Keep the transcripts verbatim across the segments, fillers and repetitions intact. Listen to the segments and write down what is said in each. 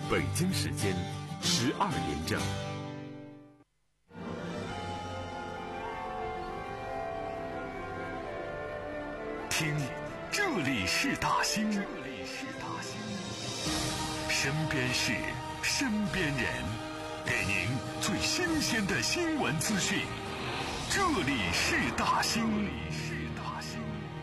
北京时间十二点整。听，这里是大兴，这里是大兴，身边事，身边人，给您最新鲜的新闻资讯。这里是大兴，这里是大兴。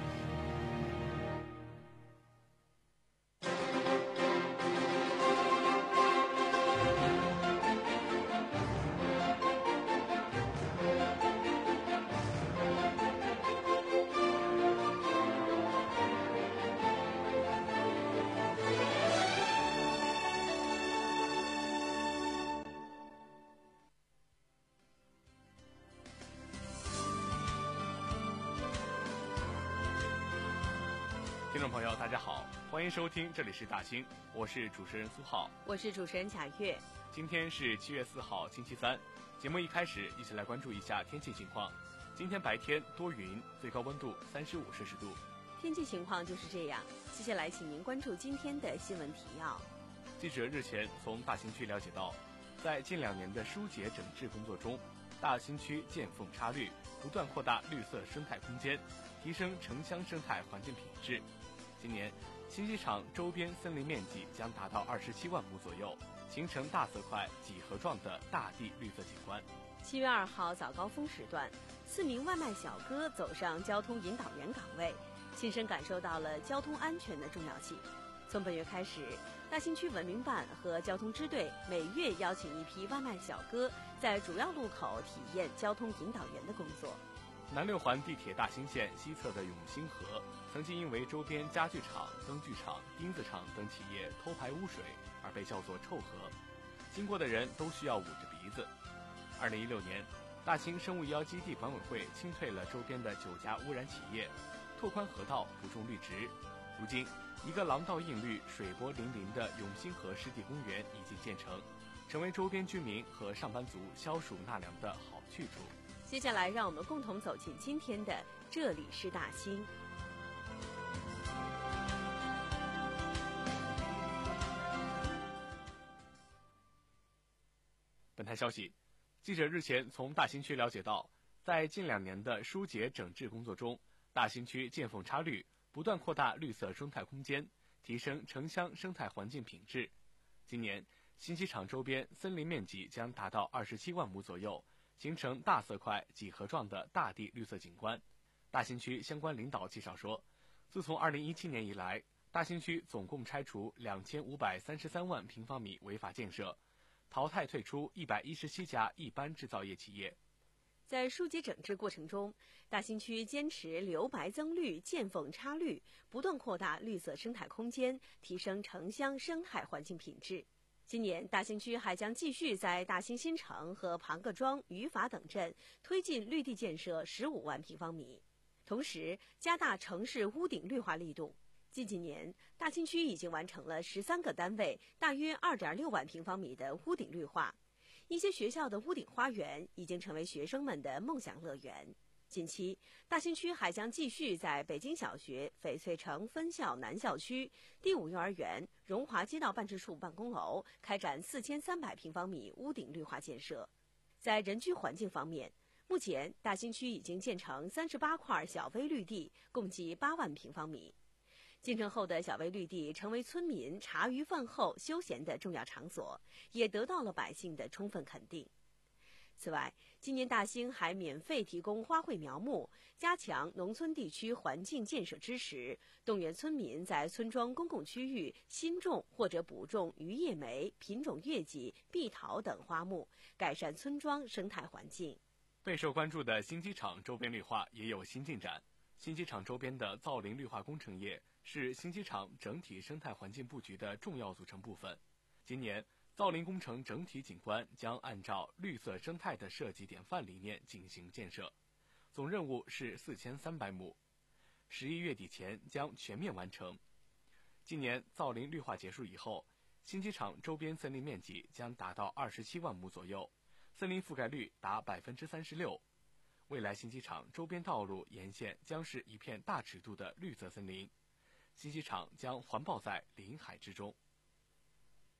听众朋友大家好，欢迎收听这里是大兴，我是主持人苏浩， 我是主持人贾月。 今天是七月四号星期三，节目一开始一起来关注一下天气情况。今天白天多云，最高温度三十五摄氏度。 天气情况就是这样，接下来请您关注今天的新闻提要。 记者日前从大兴区了解到，在近两年的疏解整治工作中，大兴区见缝插绿，不断扩大绿色生态空间，提升城乡生态环境品质。今年新机场周边森林面积将达到二十七万亩左右，形成大色块几何状的大地绿色景观。 七月二号早高峰时段，四名外卖小哥走上交通引导员岗位，亲身感受到了交通安全的重要性。从本月开始，大兴区文明办和交通支队每月邀请一批外卖小哥在主要路口体验交通引导员的工作。 南六环地铁大兴线西侧的永兴河曾经因为周边家具厂、灯具厂、钉子厂等企业偷排污水而被叫做臭河，经过的人都需要捂着鼻子。二零一六年，大兴生物医药基地管委会清退了周边的九家污染企业，拓宽河道，补种绿植。如今，一个廊道映绿、水波粼粼的永兴河湿地公园已经建成，成为周边居民和上班族消暑纳凉的好去处。 接下来，让我们共同走进今天的这里是大兴。 本台消息，记者日前从大兴区了解到，在近两年的疏解整治工作中，大兴区见缝插绿，不断扩大绿色生态空间，提升城乡生态环境品质。今年新机场周边森林面积将达到二十七万亩左右，形成大色块几何状的大地绿色景观。大兴区相关领导介绍说，自从二零一七年以来，大兴区总共拆除两千五百三十三万平方米违法建设，淘汰退出一百一十七家一般制造业企业。 在疏解整治过程中，大兴区坚持留白增绿、见缝插绿，不断扩大绿色生态空间，提升城乡生态环境品质。今年，大兴区还将继续在大兴新城和庞各庄、余法等镇推进绿地建设十五万平方米，同时加大城市屋顶绿化力度。近几年，大兴区已经完成了十三个单位大约二点六万平方米的屋顶绿化，一些学校的屋顶花园已经成为学生们的梦想乐园。近期，大兴区还将继续在北京小学翡翠城分校南校区、第五幼儿园、荣华街道办事处办公楼开展四千三百平方米屋顶绿化建设。在人居环境方面，目前大兴区已经建成三十八块小微绿地，共计八万平方米。建成后的小微绿地成为村民茶余饭后休闲的重要场所，也得到了百姓的充分肯定。此外，今年大兴还免费提供花卉苗木，加强农村地区环境建设支持，动员村民在村庄公共区域新种或者补种榆叶梅、品种月季、碧桃等花木，改善村庄生态环境。 备受关注的新机场周边绿化也有新进展。新机场周边的造林绿化工程业是新机场整体生态环境布局的重要组成部分。今年造林工程整体景观将按照绿色生态的设计典范理念进行建设，总任务是四千三百亩，十一月底前将全面完成。今年造林绿化结束以后，新机场周边森林面积将达到二十七万亩左右，森林覆盖率达百分之三十六。未来新机场周边道路沿线将是一片大尺度的绿色森林，新机场将环抱在林海之中。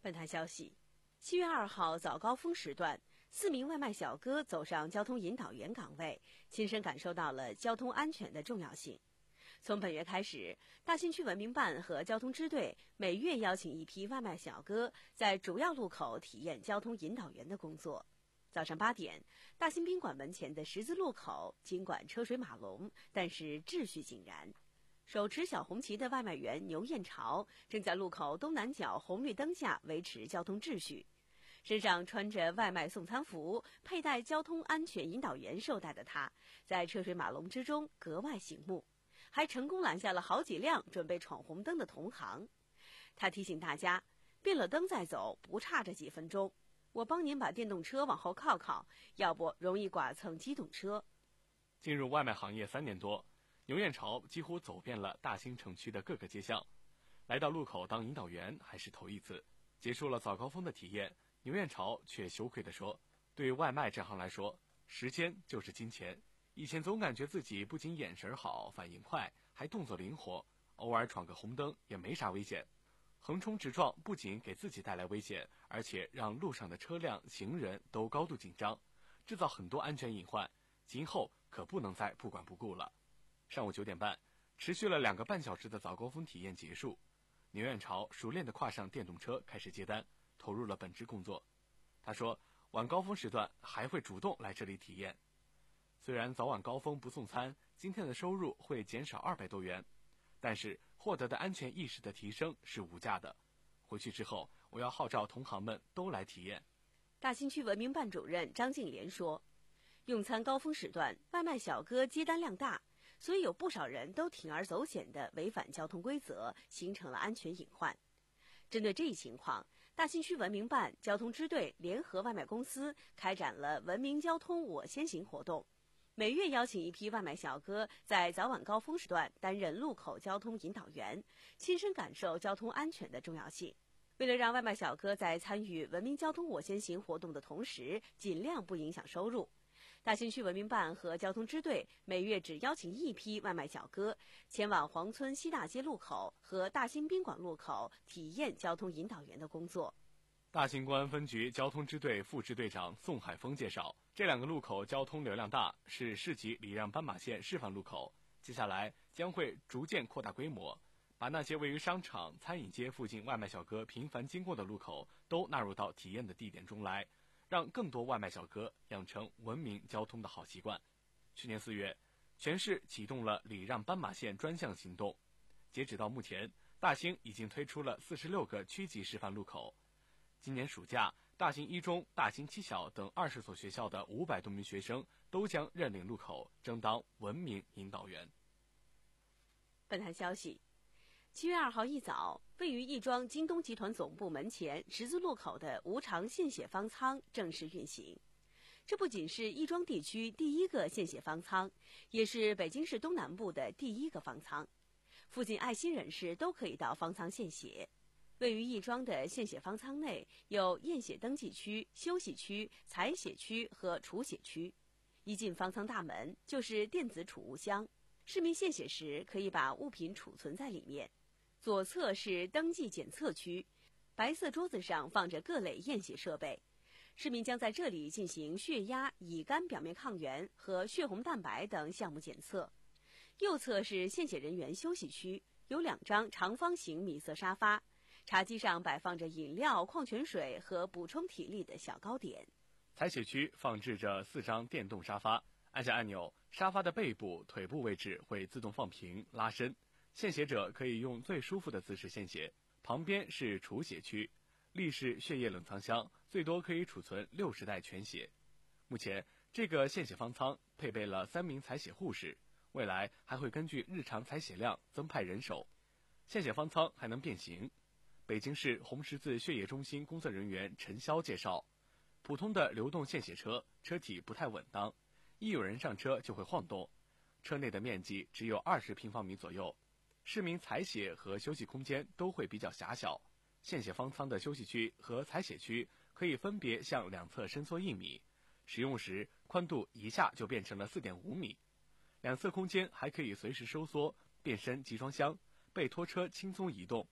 本台消息，七月二号早高峰时段，四名外卖小哥走上交通引导员岗位，亲身感受到了交通安全的重要性。从本月开始，大兴区文明办和交通支队每月邀请一批外卖小哥在主要路口体验交通引导员的工作。早上八点，大兴宾馆门前的十字路口，尽管车水马龙，但是秩序井然。手持小红旗的外卖员牛艳潮正在路口东南角红绿灯下维持交通秩序，身上穿着外卖送餐服，佩戴交通安全引导员绶带的他，在车水马龙之中格外醒目，还成功拦下了好几辆准备闯红灯的同行。他提醒大家，变了灯再走，不差这几分钟。我帮您把电动车往后靠靠，要不容易剐蹭机动车。 进入外卖行业三年多，牛艳潮几乎走遍了大兴城区的各个街巷。来到路口当引导员还是头一次。结束了早高峰的体验，牛艳潮却羞愧地说，对外卖这行来说，时间就是金钱。以前总感觉自己不仅眼神好，反应快，还动作灵活，偶尔闯个红灯也没啥危险。横冲直撞不仅给自己带来危险，而且让路上的车辆、行人都高度紧张，制造很多安全隐患。今后可不能再不管不顾了。上午九点半，持续了两个半小时的早高峰体验结束，牛艳潮熟练地跨上电动车开始接单，投入了本职工作。他说，晚高峰时段还会主动来这里体验。虽然早晚高峰不送餐，今天的收入会减少二百多元，但是获得的安全意识的提升是无价的。回去之后，我要号召同行们都来体验。 大兴区文明办主任张静莲说，用餐高峰时段，外卖小哥接单量大，所以有不少人都铤而走险地违反交通规则，形成了安全隐患。针对这一情况，大兴区文明办、交通支队联合外卖公司开展了文明交通我先行活动，每月邀请一批外卖小哥在早晚高峰时段担任路口交通引导员，亲身感受交通安全的重要性。为了让外卖小哥在参与文明交通我先行活动的同时，尽量不影响收入，大兴区文明办和交通支队每月只邀请一批外卖小哥前往黄村西大街路口和大兴宾馆路口体验交通引导员的工作。 大兴公安分局交通支队副支队长宋海峰介绍，这两个路口交通流量大，是市级礼让斑马线示范路口，接下来将会逐渐扩大规模，把那些位于商场、餐饮街附近外卖小哥频繁经过的路口都纳入到体验的地点中来，让更多外卖小哥养成文明交通的好习惯。去年四月，全市启动了礼让斑马线专项行动，截止到目前，大兴已经推出了四十六个区级示范路口。今年暑假，大兴一中、大兴七小等二十所学校的五百多名学生都将认领路口，争当文明引导员。 本台消息，七月二号一早，位于亦庄京东集团总部门前十字路口的无偿献血方舱正式运行。这不仅是亦庄地区第一个献血方舱，也是北京市东南部的第一个方舱。附近爱心人士都可以到方舱献血。位于亦庄的献血方舱内有验血登记区、休息区、采血区和储血区。一进方舱大门就是电子储物箱，市民献血时可以把物品储存在里面。左侧是登记检测区，白色桌子上放着各类验血设备，市民将在这里进行血压、乙肝表面抗原和血红蛋白等项目检测。右侧是献血人员休息区，有两张长方形米色沙发，茶几上摆放着饮料、矿泉水和补充体力的小糕点。 采血区放置着四张电动沙发，按下按钮，沙发的背部、腿部位置会自动放平、拉伸，献血者可以用最舒服的姿势献血。旁边是储血区，立式血液冷藏箱，最多可以储存六十袋全血。目前，这个献血方舱配备了三名采血护士，未来还会根据日常采血量增派人手。献血方舱还能变形。北京市红十字血液中心工作人员陈潇介绍，普通的流动献血车车体不太稳当，一有人上车就会晃动，车内的面积只有二十平方米左右，市民采血和休息空间都会比较狭小。献血方舱的休息区和采血区可以分别向两侧伸缩一米，使用时宽度一下就变成了 四点五米，两侧空间还可以随时收缩，变身集装箱，被拖车轻松移动。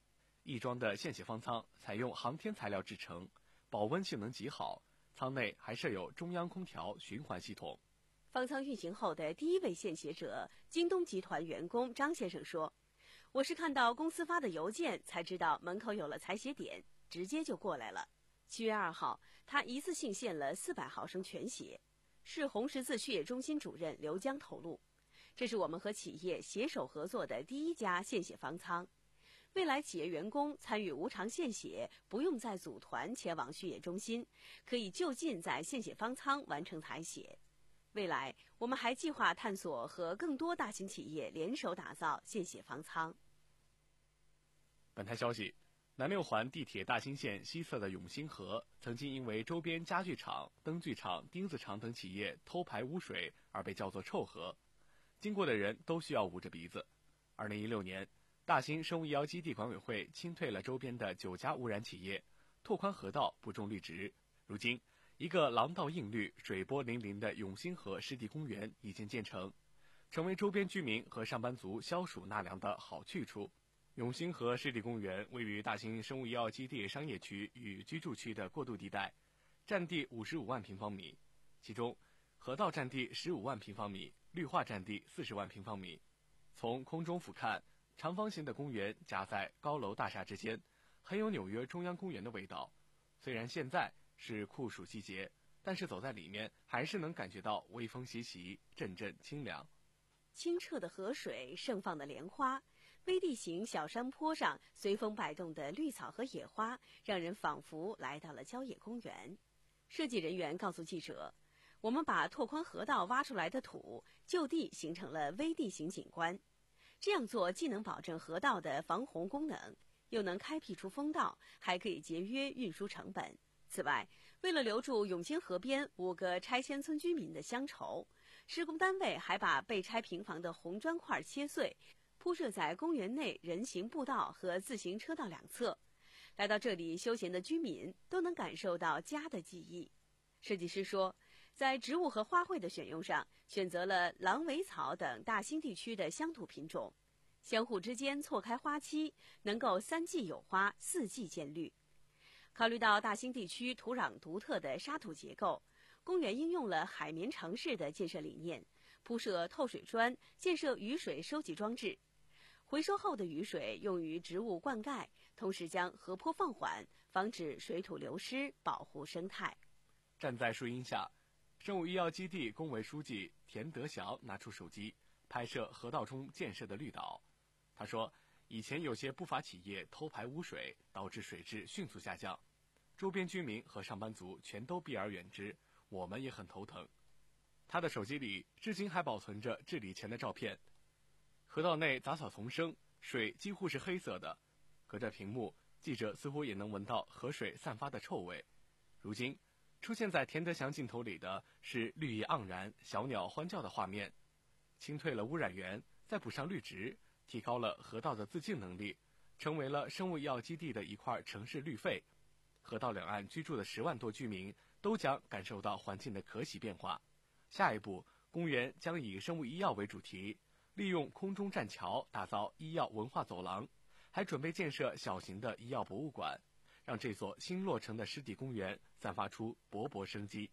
亦庄的献血方舱采用航天材料制成，保温性能极好，舱内还设有中央空调循环系统。 方舱运行后的第一位献血者，京东集团员工张先生说：“我是看到公司发的邮件才知道门口有了采血点，直接就过来了。七月二号，他一次性献了四百毫升全血。”市红十字血液中心主任刘江透露，这是我们和企业携手合作的第一家献血方舱。未来企业员工参与无偿献血，不用再组团前往血液中心，可以就近在献血方舱完成采血。未来我们还计划探索和更多大型企业联手打造献血方舱。 本台消息，南六环地铁大兴线西侧的永兴河曾经因为周边家具厂、灯具厂、钉子厂等企业偷排污水而被叫做臭河，经过的人都需要捂着鼻子。二零一六年，大兴生物医药基地管委会清退了周边的九家污染企业，拓宽河道，不种绿植。如今，一个廊道映绿、水波粼粼的永兴河湿地公园已经建成，成为周边居民和上班族消暑纳凉的好去处。永兴河湿地公园位于大兴生物医药基地商业区与居住区的过渡地带，占地五十五万平方米，其中河道占地十五万平方米，绿化占地四十万平方米。从空中俯瞰，长方形的公园夹在高楼大厦之间，很有纽约中央公园的味道。虽然现在是酷暑季节，但是走在里面还是能感觉到微风习习，阵阵清凉。 清澈的河水，盛放的莲花，微地形小山坡上随风摆动的绿草和野花，让人仿佛来到了郊野公园。设计人员告诉记者，我们把拓宽河道挖出来的土就地形成了微地形景观。这样做既能保证河道的防洪功能，又能开辟出风道，还可以节约运输成本。此外，为了留住永兴河边五个拆迁村居民的乡愁，施工单位还把被拆平房的红砖块切碎，铺设在公园内人行步道和自行车道两侧。来到这里休闲的居民都能感受到家的记忆。设计师说，在植物和花卉的选用上，选择了狼尾草等大兴地区的乡土品种，相互之间错开花期，能够三季有花，四季见绿。考虑到大兴地区土壤独特的沙土结构，公园应用了海绵城市的建设理念，铺设透水砖，建设雨水收集装置。回收后的雨水用于植物灌溉，同时将河坡放缓，防止水土流失，保护生态。 站在树荫下，生物医药基地工委书记田德祥拿出手机拍摄河道中建设的绿岛。他说，以前有些不法企业偷排污水，导致水质迅速下降，周边居民和上班族全都避而远之，我们也很头疼。他的手机里至今还保存着治理前的照片。河道内杂草丛生，水几乎是黑色的，隔着屏幕，记者似乎也能闻到河水散发的臭味。如今出现在田德祥镜头里的是绿意盎然、小鸟欢叫的画面。清退了污染源，再补上绿植，提高了河道的自净能力，成为了生物医药基地的一块城市绿肺。河道两岸居住的十万多居民都将感受到环境的可喜变化。下一步，公园将以生物医药为主题，利用空中栈桥打造医药文化走廊，还准备建设小型的医药博物馆，让这座新落成的湿地公园散发出勃勃生机。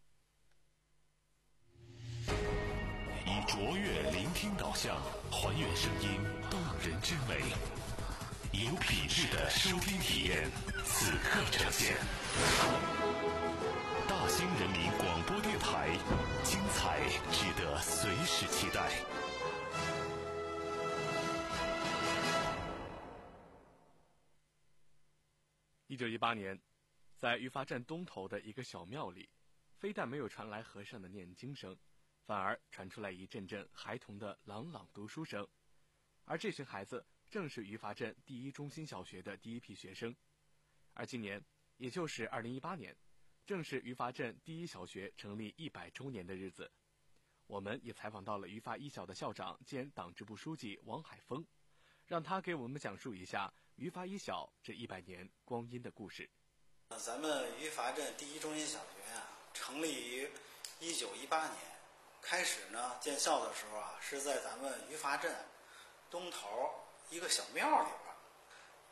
以卓越聆听导向，还原声音动人之美，有品质的收听体验，此刻呈现。大兴人民广播电台，精彩值得随时期待。 一九一八年，在于发镇东头的一个小庙里，非但没有传来和尚的念经声，反而传出来一阵阵孩童的朗朗读书声。而这群孩子正是于发镇第一中心小学的第一批学生。而今年，也就是二零一八年，正是于发镇第一小学成立一百周年的日子。我们也采访到了于发一小的校长兼党支部书记王海峰，让他给我们讲述一下于发一小这一百年光阴的故事。 咱们于发镇第一中心小学啊，成立于一九一八年。开始呢，建校的时候啊，是在咱们于发镇东头一个小庙里边。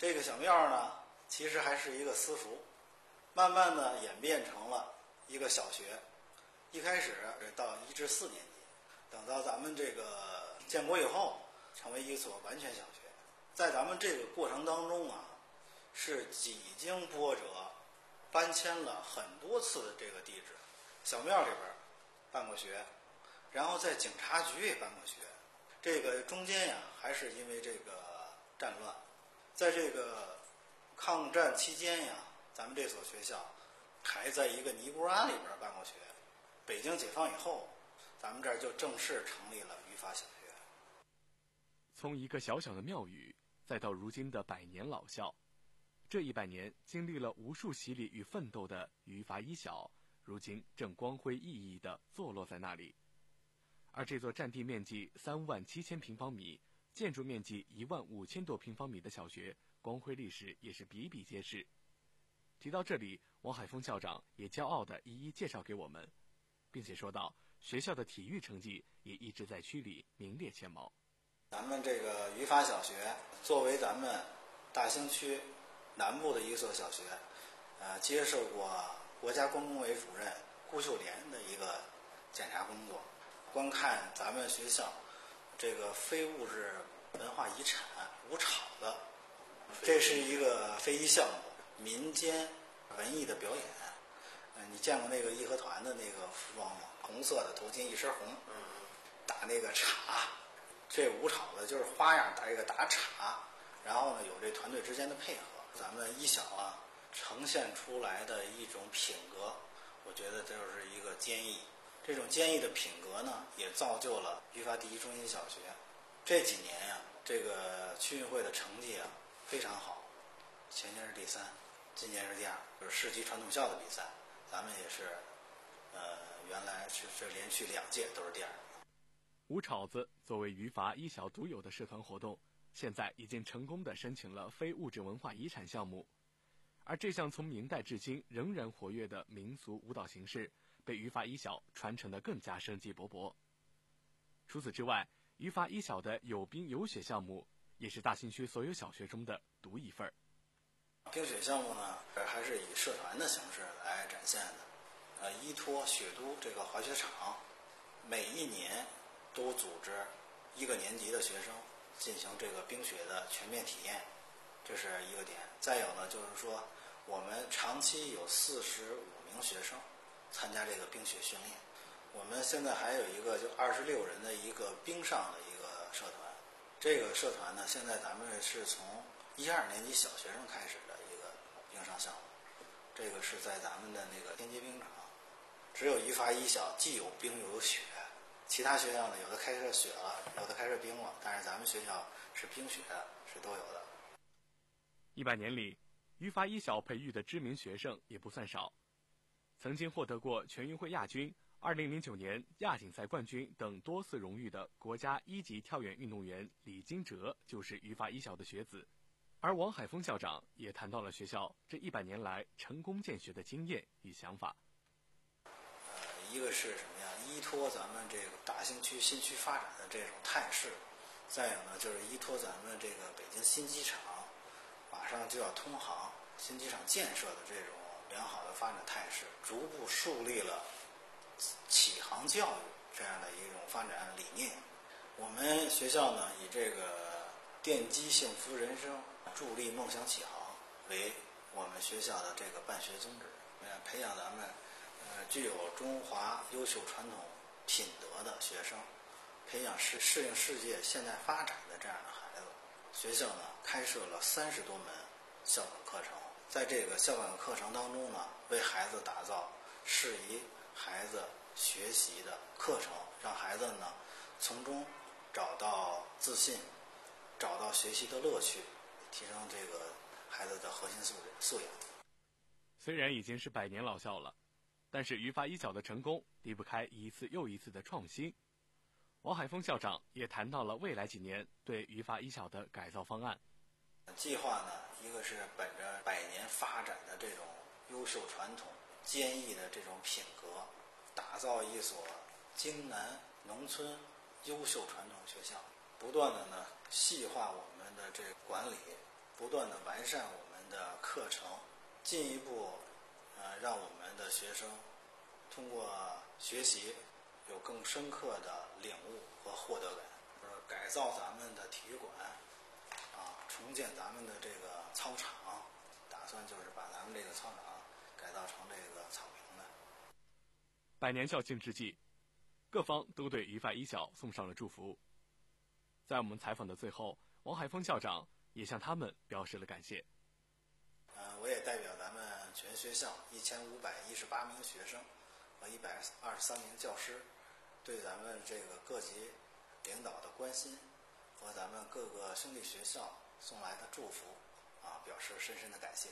这个小庙呢，其实还是一个私塾，慢慢的演变成了一个小学。一开始到一至四年级，等到咱们这个建国以后，成为一所完全小学。在咱们这个过程当中啊，是几经波折，搬迁了很多次的这个地址。小庙里边办过学，然后在警察局也办过学。这个中间呀，还是因为这个战乱，在这个抗战期间呀，咱们这所学校还在一个尼姑庵里边办过学。北京解放以后，咱们这儿就正式成立了语法小学。 从一个小小的庙宇，再到如今的百年老校，这一百年经历了无数洗礼与奋斗的语法一小，如今正光辉熠熠地坐落在那里。而这座占地面积三万七千平方米、建筑面积一万五千多平方米的小学，光辉历史也是比比皆是。提到这里，王海峰校长也骄傲地一一介绍给我们，并且说道，学校的体育成绩也一直在区里名列前茅。 咱们这个语法小学作为咱们大兴区南部的一所小学，呃，接受过国家关工委主任顾秀莲的一个检查工作，观看咱们学校这个非物质文化遗产吴晁的，这是一个非遗项目，民间文艺的表演。呃，你见过那个义和团的那个服装吗？红色的头巾，一身红，打那个镲。这吴晁的就是花样打这个打镲，然后呢有这团队之间的配合。咱们一小啊呈现出来的一种品格，我觉得就是一个坚毅。这种坚毅的品格呢，也造就了语法第一中心小学。这几年呀、啊，这个区运会的成绩啊非常好，前年是第三，今年是第二，就是市级传统校的比赛，咱们也是，呃，原来是这连续两届都是第二。 吴晁子作为语法一小独有的社团活动，现在已经成功地申请了非物质文化遗产项目，而这项从明代至今仍然活跃的民俗舞蹈形式，被语法一小传承得更加生机勃勃。除此之外，语法一小的有冰有雪项目也是大兴区所有小学中的独一份儿。 冰雪项目呢，还是以社团的形式来展现的。呃，依托雪都这个滑雪场，每一年都组织一个年级的学生进行这个冰雪的全面体验，这是一个点。再有呢，就是说我们长期有四十五名学生参加这个冰雪训练。我们现在还有一个就二十六人的一个冰上的一个社团，这个社团呢，现在咱们是从一二年级小学生开始的一个冰上项目，这个是在咱们的那个天街冰场。只有语法一小既有冰又有雪，其他学校呢有的开设雪了，有的开设冰了，但是咱们学校是冰雪是都有的。 一百年里，语法一小培育的知名学生也不算少，曾经获得过全运会亚军、二零零九年亚锦赛冠军等多次荣誉的国家一级跳远运动员李金哲就是语法一小的学子。而王海峰校长也谈到了学校这一百年来成功建学的经验与想法。 呃，一个是什么呀？依托咱们这个大兴区新区发展的这种态势，再有呢就是依托咱们这个北京新机场马上就要通航，新机场建设的这种良好的发展态势，逐步树立了启航教育这样的一种发展理念。我们学校呢以这个奠基幸福人生、助力梦想启航为我们学校的这个办学宗旨，呃，培养咱们呃具有中华优秀传统品德的学生，培养适适应世界现代发展的这样的孩子。学校呢开设了三十多门校本课程，在这个校本课程当中呢，为孩子打造适宜孩子学习的课程，让孩子呢从中找到自信，找到学习的乐趣，提升这个孩子的核心素质素养。 虽然已经是百年老校了，但是语法一小的成功离不开一次又一次的创新。王海峰校长也谈到了未来几年对语法一小的改造方案。 计划呢，一个是本着百年发展的这种优秀传统、坚毅的这种品格，打造一所京南农村优秀传统学校，不断的呢细化我们的这个管理， 不断的完善我们的课程，进一步呃让我们的学生通过学习有更深刻的领悟和获得感。呃，改造咱们的体育馆，啊，重建咱们的这个操场，打算就是把咱们这个操场改造成这个草坪的。 百年校庆之际，各方都对于法一小送上了祝福。在我们采访的最后，王海峰校长也向他们表示了感谢。 呃，我也代表咱们全学校一千五百一十八名学生和一百二十三名教师，对咱们这个各级领导的关心和咱们各个兄弟学校送来的祝福，啊，表示深深的感谢。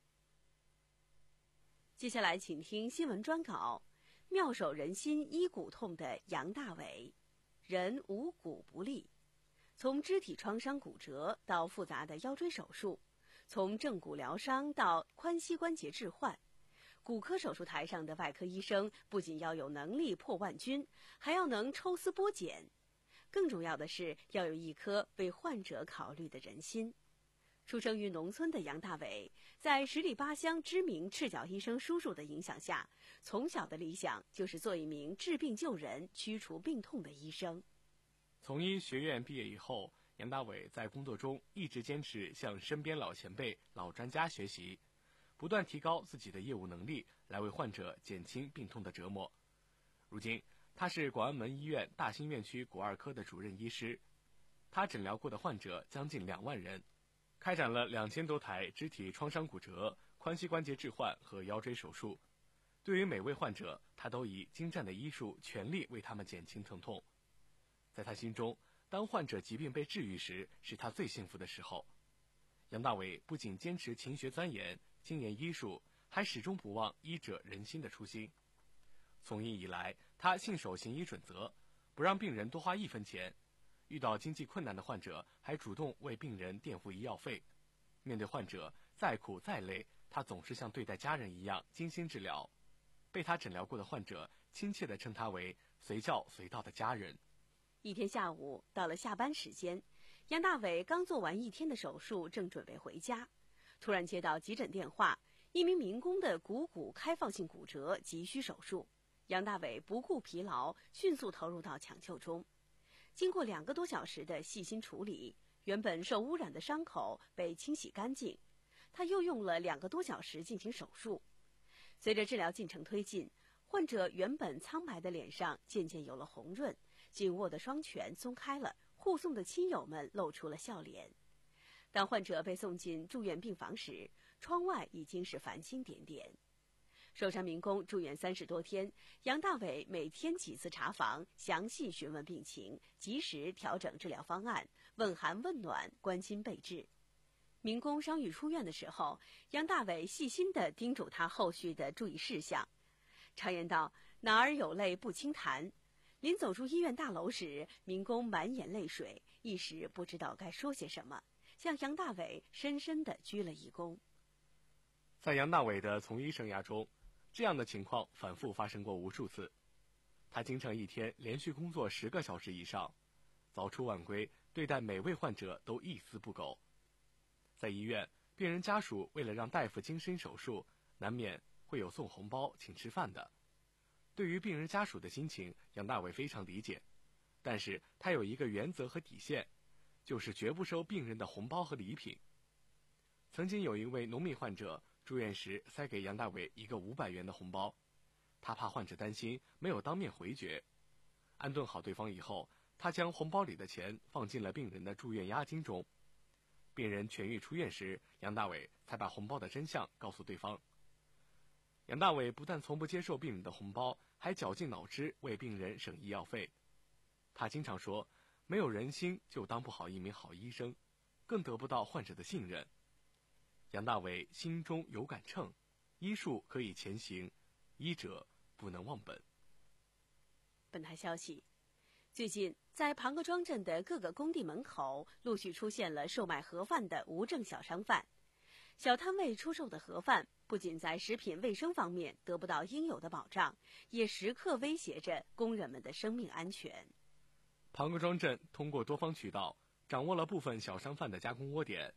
接下来，请听新闻专稿：妙手仁心医骨痛的杨大伟，人无骨不利。从肢体创伤骨折到复杂的腰椎手术，从正骨疗伤到髋膝关节置换，骨科手术台上的外科医生不仅要有能力破万钧，还要能抽丝剥茧，更重要的是要有一颗为患者考虑的人心。出生于农村的杨大伟，在十里八乡知名赤脚医生叔叔的影响下，从小的理想就是做一名治病救人、驱除病痛的医生。 从医学院毕业以后，杨大伟在工作中一直坚持向身边老前辈、老专家学习，不断提高自己的业务能力，来为患者减轻病痛的折磨。如今，他是广安门医院大兴院区骨二科的主任医师，他诊疗过的患者将近两万人，开展了两千多台肢体创伤骨折、髋膝关节置换和腰椎手术。对于每位患者，他都以精湛的医术全力为他们减轻疼痛。在他心中，当患者疾病被治愈时，是他最幸福的时候。杨大伟不仅坚持勤学钻研、精研医术，还始终不忘医者仁心的初心。从医以来，他信守行医准则，不让病人多花一分钱。遇到经济困难的患者，还主动为病人垫付医药费。面对患者再苦再累，他总是像对待家人一样精心治疗。被他诊疗过的患者亲切地称他为随叫随到的家人。 一天下午，到了下班时间，杨大伟刚做完一天的手术，正准备回家，突然接到急诊电话，一名民工的股骨开放性骨折急需手术。杨大伟不顾疲劳，迅速投入到抢救中。经过两个多小时的细心处理，原本受污染的伤口被清洗干净。他又用了两个多小时进行手术。随着治疗进程推进，患者原本苍白的脸上渐渐有了红润，紧握的双拳松开了，护送的亲友们露出了笑脸。当患者被送进住院病房时，窗外已经是繁星点点。受伤民工住院三十多天，杨大伟每天几次查房，详细询问病情，及时调整治疗方案，问寒问暖，关心备至。民工伤愈出院的时候，杨大伟细心地叮嘱他后续的注意事项。常言道，哪儿有泪不轻弹。临走出医院大楼时，民工满眼泪水，一时不知道该说些什么，向杨大伟深深地鞠了一躬。 在杨大伟的从医生涯中，这样的情况反复发生过无数次。他经常一天连续工作十个小时以上，早出晚归，对待每位患者都一丝不苟。在医院，病人家属为了让大夫精心手术，难免会有送红包请吃饭的。对于病人家属的心情，杨大伟非常理解，但是他有一个原则和底线，就是绝不收病人的红包和礼品。曾经有一位农民患者住院时塞给杨大伟一个五百元的红包，他怕患者担心，没有当面回绝。安顿好对方以后，他将红包里的钱放进了病人的住院押金中。病人痊愈出院时，杨大伟才把红包的真相告诉对方。杨大伟不但从不接受病人的红包，还绞尽脑汁为病人省医药费。他经常说，没有人心就当不好一名好医生，更得不到患者的信任。杨大伟心中有杆秤，医术可以前行，医者不能忘本。 本台消息，最近在庞各庄镇的各个工地门口陆续出现了售卖盒饭的无证小商贩。小摊位出售的盒饭不仅在食品卫生方面得不到应有的保障，也时刻威胁着工人们的生命安全。 庞各庄镇通过多方渠道掌握了部分小商贩的加工窝点，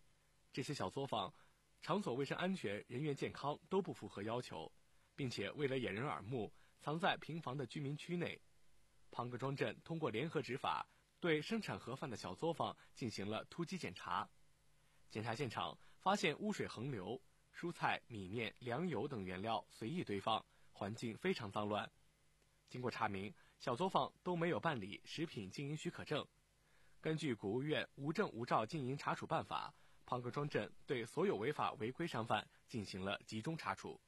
这些小作坊场所卫生安全、人员健康都不符合要求，并且为了掩人耳目，藏在平房的居民区内。庞各庄镇通过联合执法，对生产盒饭的小作坊进行了突击检查。检查现场发现污水横流，蔬菜、米面、粮油等原料随意堆放，环境非常脏乱。经过查明，小作坊都没有办理食品经营许可证。根据国务院无证无照经营查处办法，庞各庄镇对所有违法违规商贩进行了集中查处。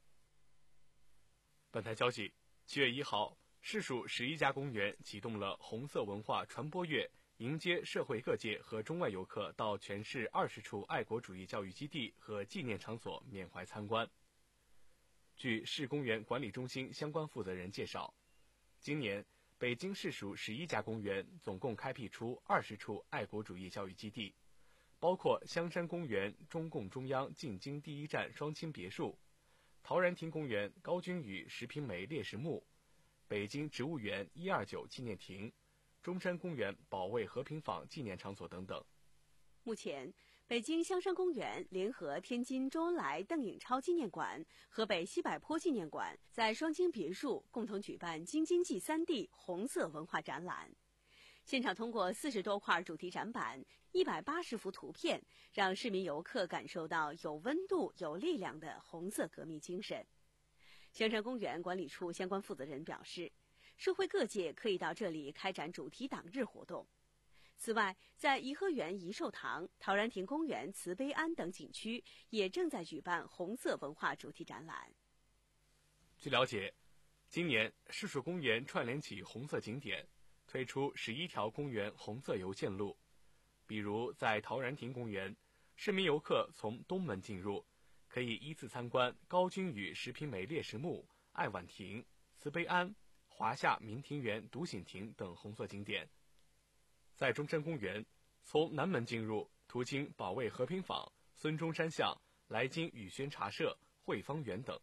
本台消息，七月一号，市属十一家公园启动了红色文化传播月，迎接社会各界和中外游客到全市二十处爱国主义教育基地和纪念场所缅怀参观。据市公园管理中心相关负责人介绍，今年北京市属十一家公园总共开辟出二十处爱国主义教育基地，包括香山公园中共中央进京第一站双清别墅、陶然亭公园高君宇石平梅烈士墓、北京植物园一二九纪念亭、中山公园保卫和平坊纪念场所等等。 目前，北京香山公园联合天津周恩来、邓颖超纪念馆、河北西柏坡纪念馆在双清别墅共同举办京津冀三地红色文化展览。现场通过四十多块主题展板、一百八十幅图片，让市民游客感受到有温度、有力量的红色革命精神。香山公园管理处相关负责人表示，社会各界可以到这里开展主题党日活动。此外，在颐和园颐寿堂、陶然亭公园慈悲庵等景区也正在举办红色文化主题展览。 据了解，今年市属公园串联起红色景点，推出十一条公园红色游线路。比如在陶然亭公园，市民游客从东门进入，可以依次参观高君宇石平梅烈士墓、爱晚亭、慈悲庵、华夏民庭园独醒亭等红色景点。在中山公园，从南门进入，途经保卫和平坊、孙中山像、来京宇轩茶社、汇芳园等。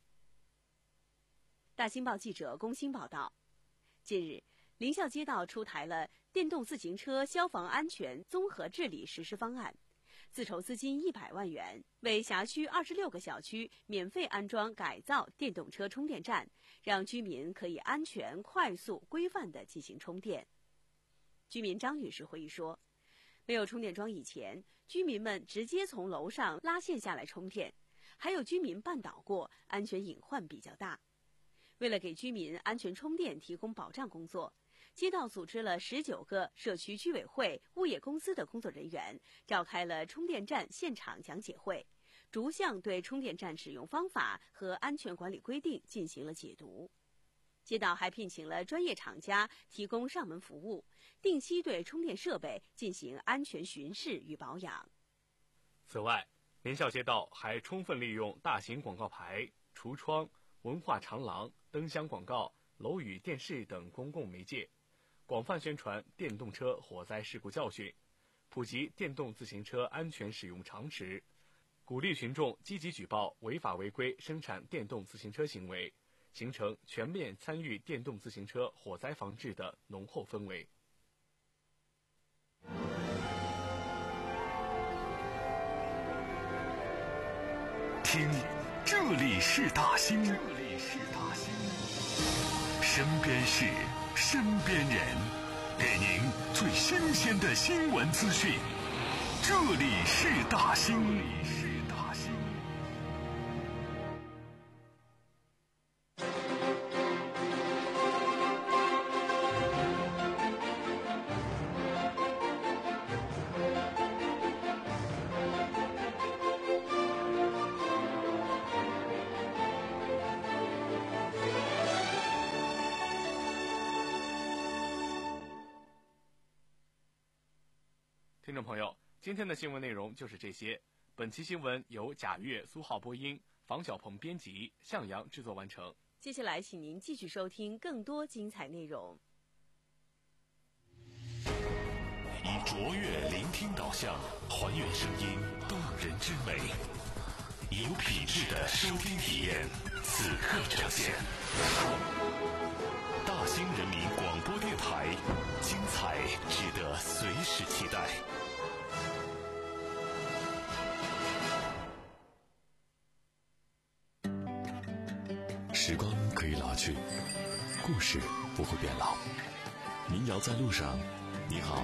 大新报记者龚鑫报道，近日，临校街道出台了电动自行车消防安全综合治理实施方案，自筹资金一百万元，为辖区二十六个小区免费安装改造电动车充电站，让居民可以安全、快速、规范地进行充电。居民张女士回忆说，没有充电桩以前，居民们直接从楼上拉线下来充电，还有居民绊倒过，安全隐患比较大。为了给居民安全充电提供保障工作，街道组织了十九个社区居委会、物业公司的工作人员，召开了充电站现场讲解会，逐项对充电站使用方法和安全管理规定进行了解读。街道还聘请了专业厂家提供上门服务，定期对充电设备进行安全巡视与保养。 此外，联校街道还充分利用大型广告牌、橱窗、文化长廊、灯箱广告、楼宇电视等公共媒介，广泛宣传电动车火灾事故教训，普及电动自行车安全使用常识，鼓励群众积极举报违法违规生产电动自行车行为，形成全面参与电动自行车火灾防治的浓厚氛围。 听，这里是大兴，这里是大兴，身边事，身边人，给您最新鲜的新闻资讯。这里是大兴，这里是大兴。 听众朋友，今天的新闻内容就是这些。本期新闻由贾越、苏浩播音，房小鹏编辑，向阳制作完成。 接下来，请您继续收听更多精彩内容。 以卓越聆听导向，还原声音动人之美，有品质的收听体验，此刻呈现。大兴人民广播电台，精彩值得随时期待。 时光可以老去，故事不会变老。民谣在路上，你好，